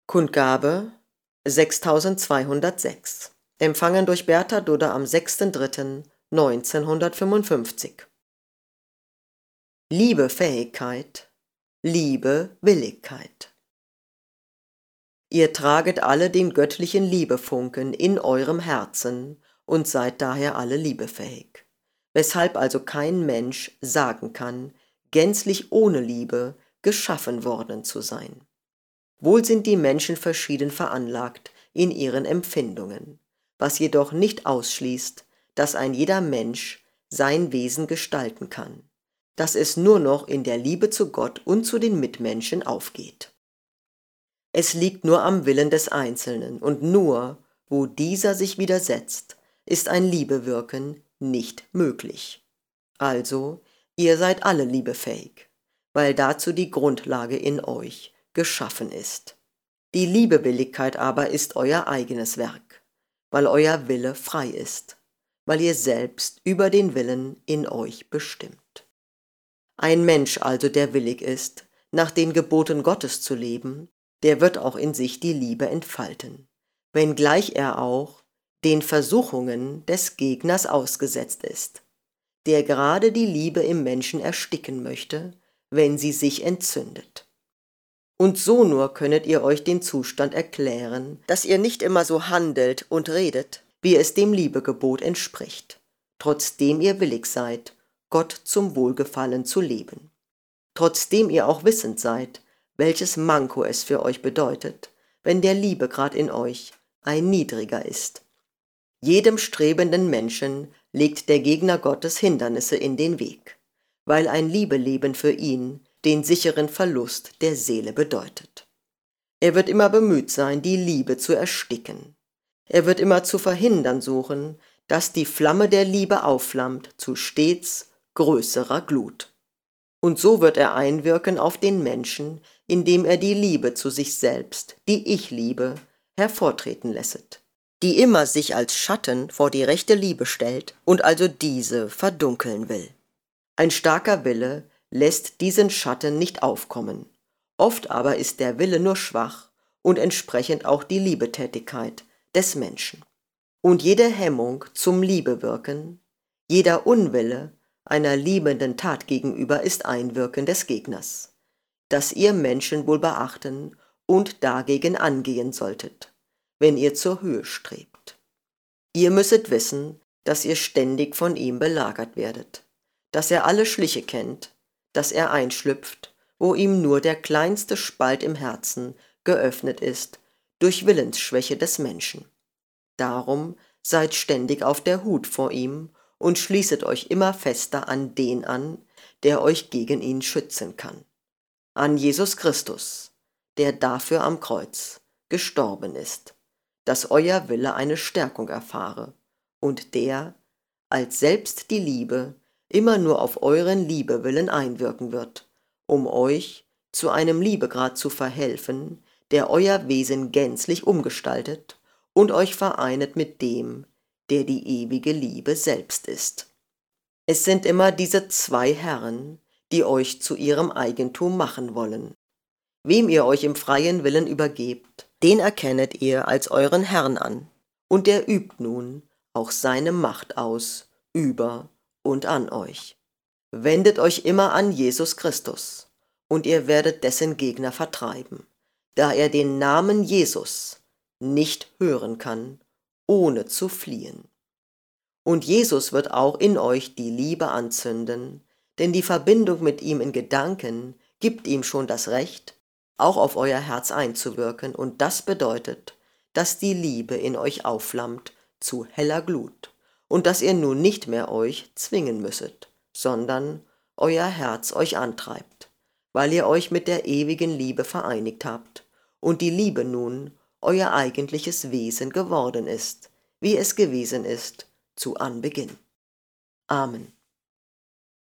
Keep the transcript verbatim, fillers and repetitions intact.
Kundgabe sechstausendzweihundertsechs. Empfangen durch Bertha Dudder am sechster dritter neunzehnhundertfünfundfünfzig. Liebefähigkeit, Liebewilligkeit. Ihr traget alle den göttlichen Liebefunken in eurem Herzen und seid daher alle liebefähig, weshalb also kein Mensch sagen kann, gänzlich ohne Liebe geschaffen worden zu sein. Wohl sind die Menschen verschieden veranlagt in ihren Empfindungen, was jedoch nicht ausschließt, dass ein jeder Mensch sein Wesen gestalten kann, dass es nur noch in der Liebe zu Gott und zu den Mitmenschen aufgeht. Es liegt nur am Willen des Einzelnen, und nur, wo dieser sich widersetzt, ist ein Liebewirken nicht möglich. Also, ihr seid alle liebefähig, weil dazu die Grundlage in euch geschaffen ist. Die Liebewilligkeit aber ist euer eigenes Werk, weil euer Wille frei ist, weil ihr selbst über den Willen in euch bestimmt. Ein Mensch also, der willig ist, nach den Geboten Gottes zu leben, der wird auch in sich die Liebe entfalten, wenngleich er auch den Versuchungen des Gegners ausgesetzt ist, der gerade die Liebe im Menschen ersticken möchte, wenn sie sich entzündet. Und so nur könnet ihr euch den Zustand erklären, dass ihr nicht immer so handelt und redet, wie es dem Liebegebot entspricht, trotzdem ihr willig seid, Gott zum Wohlgefallen zu leben. Trotzdem ihr auch wissend seid, welches Manko es für euch bedeutet, wenn der Liebegrad in euch ein niedriger ist. Jedem strebenden Menschen legt der Gegner Gottes Hindernisse in den Weg, weil ein Liebeleben für ihn den sicheren Verlust der Seele bedeutet. Er wird immer bemüht sein, die Liebe zu ersticken. Er wird immer zu verhindern suchen, dass die Flamme der Liebe aufflammt zu stets größerer Glut. Und so wird er einwirken auf den Menschen, indem er die Liebe zu sich selbst, die Ich-Liebe, hervortreten lässet, die immer sich als Schatten vor die rechte Liebe stellt und also diese verdunkeln will. Ein starker Wille lässt diesen Schatten nicht aufkommen. Oft aber ist der Wille nur schwach und entsprechend auch die Liebetätigkeit des Menschen. Und jede Hemmung zum Liebewirken, jeder Unwille einer liebenden Tat gegenüber ist Einwirken des Gegners, das ihr Menschen wohl beachten und dagegen angehen solltet, wenn ihr zur Höhe strebt. Ihr müsset wissen, dass ihr ständig von ihm belagert werdet, dass er alle Schliche kennt, dass er einschlüpft, wo ihm nur der kleinste Spalt im Herzen geöffnet ist, durch Willensschwäche des Menschen. Darum seid ständig auf der Hut vor ihm und schließet euch immer fester an den an, der euch gegen ihn schützen kann. An Jesus Christus, der dafür am Kreuz gestorben ist, dass euer Wille eine Stärkung erfahre und der, als selbst die Liebe, immer nur auf euren Liebewillen einwirken wird, um euch zu einem Liebegrad zu verhelfen, der euer Wesen gänzlich umgestaltet und euch vereinet mit dem, der die ewige Liebe selbst ist. Es sind immer diese zwei Herren, die euch zu ihrem Eigentum machen wollen. Wem ihr euch im freien Willen übergebt, den erkennet ihr als euren Herrn an, und der übt nun auch seine Macht aus über und an euch. Wendet euch immer an Jesus Christus, und ihr werdet dessen Gegner vertreiben, da er den Namen Jesus nicht hören kann, ohne zu fliehen. Und Jesus wird auch in euch die Liebe anzünden, denn die Verbindung mit ihm in Gedanken gibt ihm schon das Recht, auch auf euer Herz einzuwirken, und das bedeutet, dass die Liebe in euch aufflammt zu heller Glut und dass ihr nun nicht mehr euch zwingen müsset, sondern euer Herz euch antreibt, weil ihr euch mit der ewigen Liebe vereinigt habt und die Liebe nun euer eigentliches Wesen geworden ist, wie es gewesen ist zu Anbeginn. Amen.